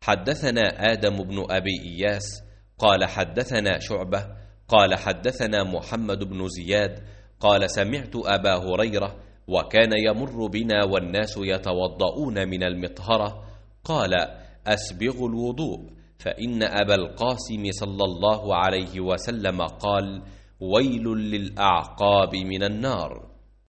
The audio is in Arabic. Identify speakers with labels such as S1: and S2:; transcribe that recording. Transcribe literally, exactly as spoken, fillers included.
S1: حدثنا آدم بن أبي إياس قال حدثنا شعبة قال حدثنا محمد بن زياد قال سمعت أبا هريرة وكان يمر بنا والناس يتوضؤون من المطهرة قال أسبغوا الوضوء فإن أبا القاسم صلى الله عليه وسلم قال ويل للأعقاب من النار.